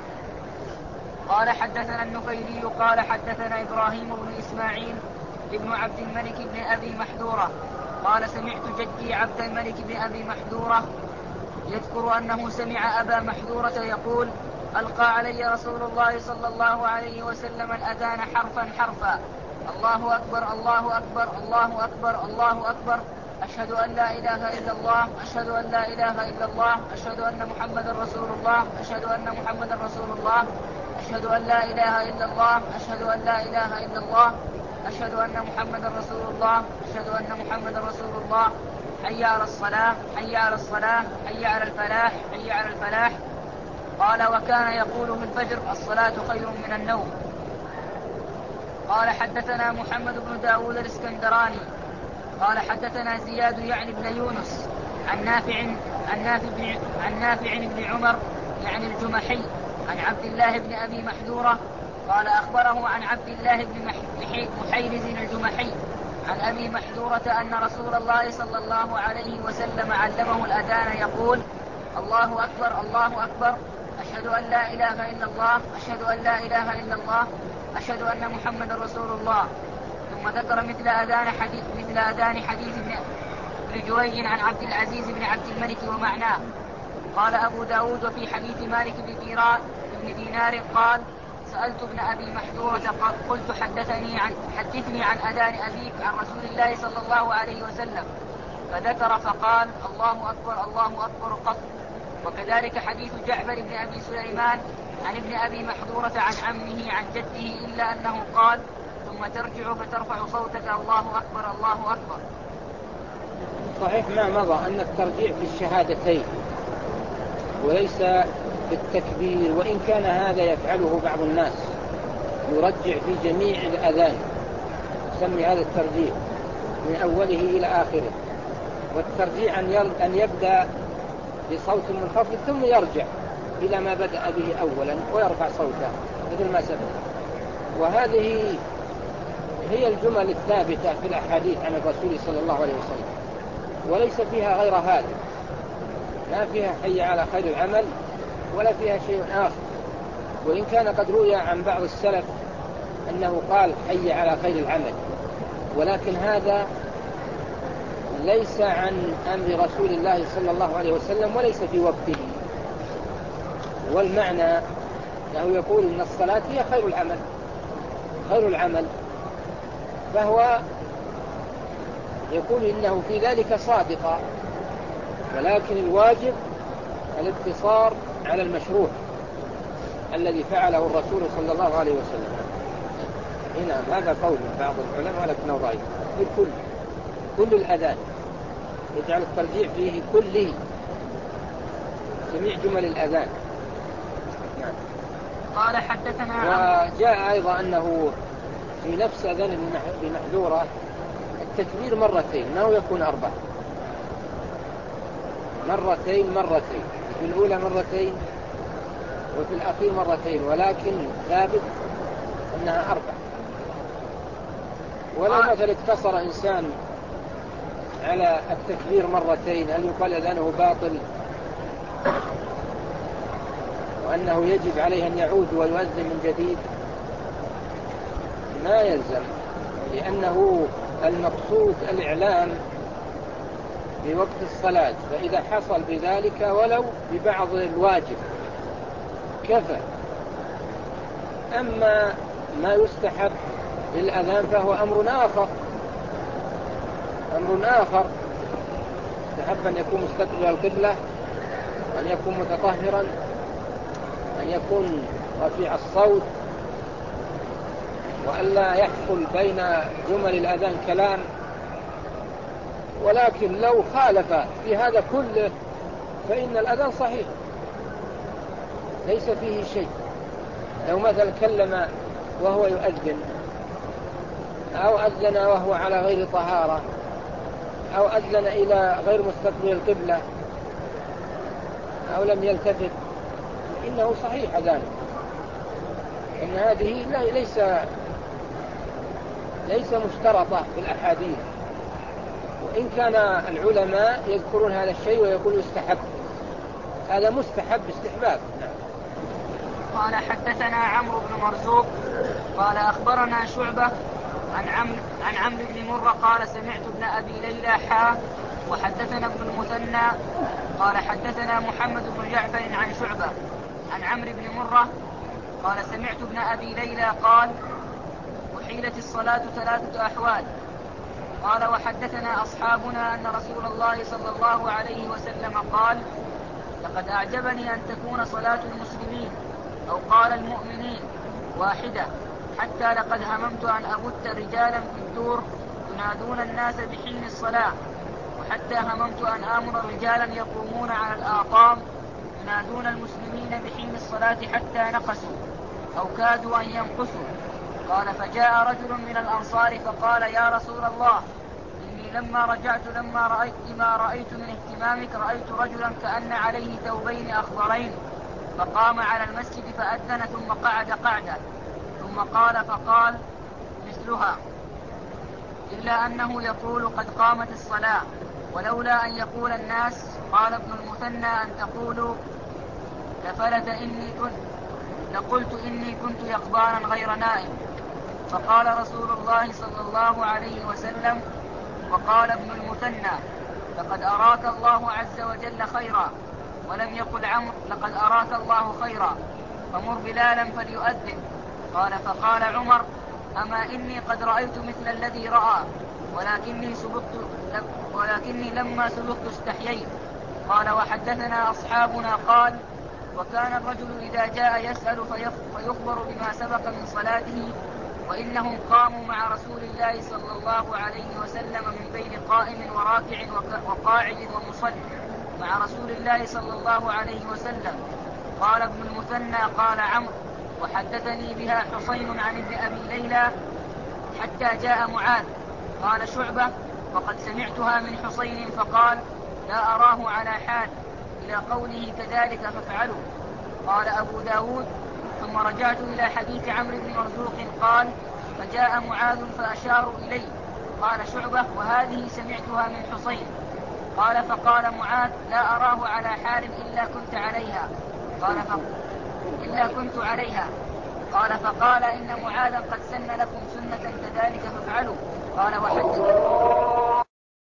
قال: حدثنا النفيلي قال حدثنا إبراهيم بن إسماعيل ابن عبد الملك بن أبي محذورة قال: سمعت جدي عبد الملك بن أبي محذورة يذكر أنه سمع أبا محذورة يقول: ألقى علي رسول الله صلى الله عليه وسلم الأذان حرفا، الله أكبر الله أكبر الله أكبر الله أكبر، أشهد أن لا إله إلا الله، أشهد أن لا إله إلا الله، أشهد أن محمدا رسول الله، أشهد أن محمدا رسول الله، أشهد أن لا إله إلا الله، أشهد أن لا إله إلا الله، أشهد أن محمدا رسول الله، أشهد أن محمدا رسول الله، حي على الصلاة حي على الصلاة، حي على الفلاح حي على الفلاح. قال: وكان يقول في الفجر: الصلاة خير من النوم. قال: حدثنا محمد بن داود الاسكندراني قال حدثنا زياد يعني بن يونس عن نافع بن عمر يعني الجمحي عن عبد الله بن أبي محذورة قال: أخبره عن عبد الله بن محيرز الجمحي عن أبي محذورة أن رسول الله صلى الله عليه وسلم علمه الأذان يقول: الله أكبر الله أكبر، أشهد أن لا إله إلا الله، أشهد أن لا إله إلا الله، أشهد أن محمدا رسول الله. ثم ذكر مثل أذان حديث ابن جريج عن عبد العزيز بن عبد الملك ومعناه. قال أبو داود: وفي حديث مالك بن دينار قال: سألت ابن أبي محذورة قلت: حدثني عن أذان أبيك عن رسول الله صلى الله عليه وسلم، فذكر فقال: الله أكبر الله أكبر قط. وكذلك حديث جعفر بن أبي سليمان عن ابن أبي محذورة عن عمه عن جده، إلا أنه قال: ثم ترجع فترفع صوتك الله أكبر الله أكبر. صحيح ما مضى أن الترجيع في الشهادتين وليس بالتكبير، وإن كان هذا يفعله بعض الناس، يرجع في جميع الأذان، يسمي هذا الترجيع من أوله إلى آخره. والترجيع أن يبدأ بصوت منخفض ثم يرجع إلى ما بدأ به أولا ويرفع صوته مثل ما سبق. وهذه هي الجمل الثابتة في الأحاديث عن الرسول صلى الله عليه وسلم، وليس فيها غير هذا. ما فيها حي على خير العمل ولا فيها شيء آخر. وإن كان قد روي عن بعض السلف أنه قال حي على خير العمل، ولكن هذا ليس عن أمر رسول الله صلى الله عليه وسلم وليس في وقته. والمعنى أنه يقول إن الصلاة هي خير العمل، خير العمل، فهو يقول إنه في ذلك صادقا، ولكن الواجب الاقتصار على المشروع الذي فعله الرسول صلى الله عليه وسلم. هنا هذا قول من بعض العلماء ولكنه ضعيف. كل الأذان يجعل الترجيع فيه كله، جميع جمل الأذان. قال حدثنا وجاء أيضا أنه في نفس أذان المحذورة التكبير مرتين، أنه يكون 4 مرتين، في الأولى مرتين وفي الأخير مرتين، ولكن ثابت أنها 4. ولو مثلا اقتصر إنسان على التكبير مرتين هل يقال أذانه باطل وأنه يجب عليه أن يعود ويؤذن من جديد؟ ما يلزم، لأنه المقصود الإعلام بوقت الصلاة، فإذا حصل بذلك ولو ببعض الواجب كفى. أما ما يستحب للأذان فهو أمر آخر. يستحب أن يكون مستقبل القبلة، أن يكون متطهرا، أن يكون رفيع الصوت، وألا يحصل بين جمل الأذان كلام. ولكن لو خالف في هذا كله فإن الأذان صحيح ليس فيه شيء. لو مثلا كلم وهو يؤذن، أو أذن وهو على غير طهارة، أو أذن إلى غير مستقبل القبلة، أو لم يلتفت، إنه صحيح ذلك. إن هذه ليس مشترطة في الأحاديث، وإن كان العلماء يذكرون هذا الشيء ويقولوا يستحب، هذا مستحب استحباب. قال حدثنا عمرو بن مرزوق قال أخبرنا شعبة عن عمرو بن مرة قال سمعت ابن أبي ليلى وحدثنا ابن المثنى قال حدثنا محمد بن جعفر عن شعبة عن عمرو بن مرة قال سمعت ابن أبي ليلى قال أحيلت الصلاة 3 أحوال. قال وحدثنا أصحابنا أن رسول الله صلى الله عليه وسلم قال لقد أعجبني أن تكون صلاة المسلمين أو قال المؤمنين واحدة، حتى لقد هممت أن أبت رجالا في الدور ينادون الناس بحين الصلاة، وحتى هممت أن آمر رجالا يقومون على الآقام ينادون المسلمين بحين الصلاة حتى نقصوا أو كادوا أن ينقصوا. قال فجاء رجل من الأنصار فقال يا رسول الله إني لما رجعت لما رأيت من اهتمامك رأيت رجلا كأن عليه ثوبين أخضرين، فقام على المسجد فأذن ثم قعد قعدة ثم قال فقال مثلها، إلا أنه يقول قد قامت الصلاة، ولولا أن يقول الناس قال ابن المثنى أن تقولوا لقلت إني كنت يقظانا غير نائم. فقال رسول الله صلى الله عليه وسلم وقال ابن المثنى لقد أراك الله عز وجل خيرا، ولم يقل عمرو لقد أراك الله خيرا، فمر بلالا فليؤذن. قال فقال عمر أما إني قد رأيت مثل الذي رأى، ولكني لما سبقت استحييت. قال وحدثنا أصحابنا قال وكان الرجل إذا جاء يسأل فيخبر بما سبق من صلاته، وإنهم قاموا مع رسول الله صلى الله عليه وسلم من بين قائم وراكع وقاعد ومصل مع رسول الله صلى الله عليه وسلم. قال ابن المثنى قال عمرو وحدثني بها حسين عن ابن أبي ليلى حتى جاء معاذ. قال شعبة وقد سمعتها من حسين فقال لا أراه على حال، إلى قوله كذلك فافعلوا. قال أبو داود ثم رجعت إلى حديث عمرو بن مرزوق قال فجاء معاذ فأشاروا إليه. قال شعبة وهذه سمعتها من حسين. قال فقال معاذ لا أراه على حال إلا كنت عليها. قال فقال إن معاذا قد سن لكم سنة كذلك فافعلوا. قال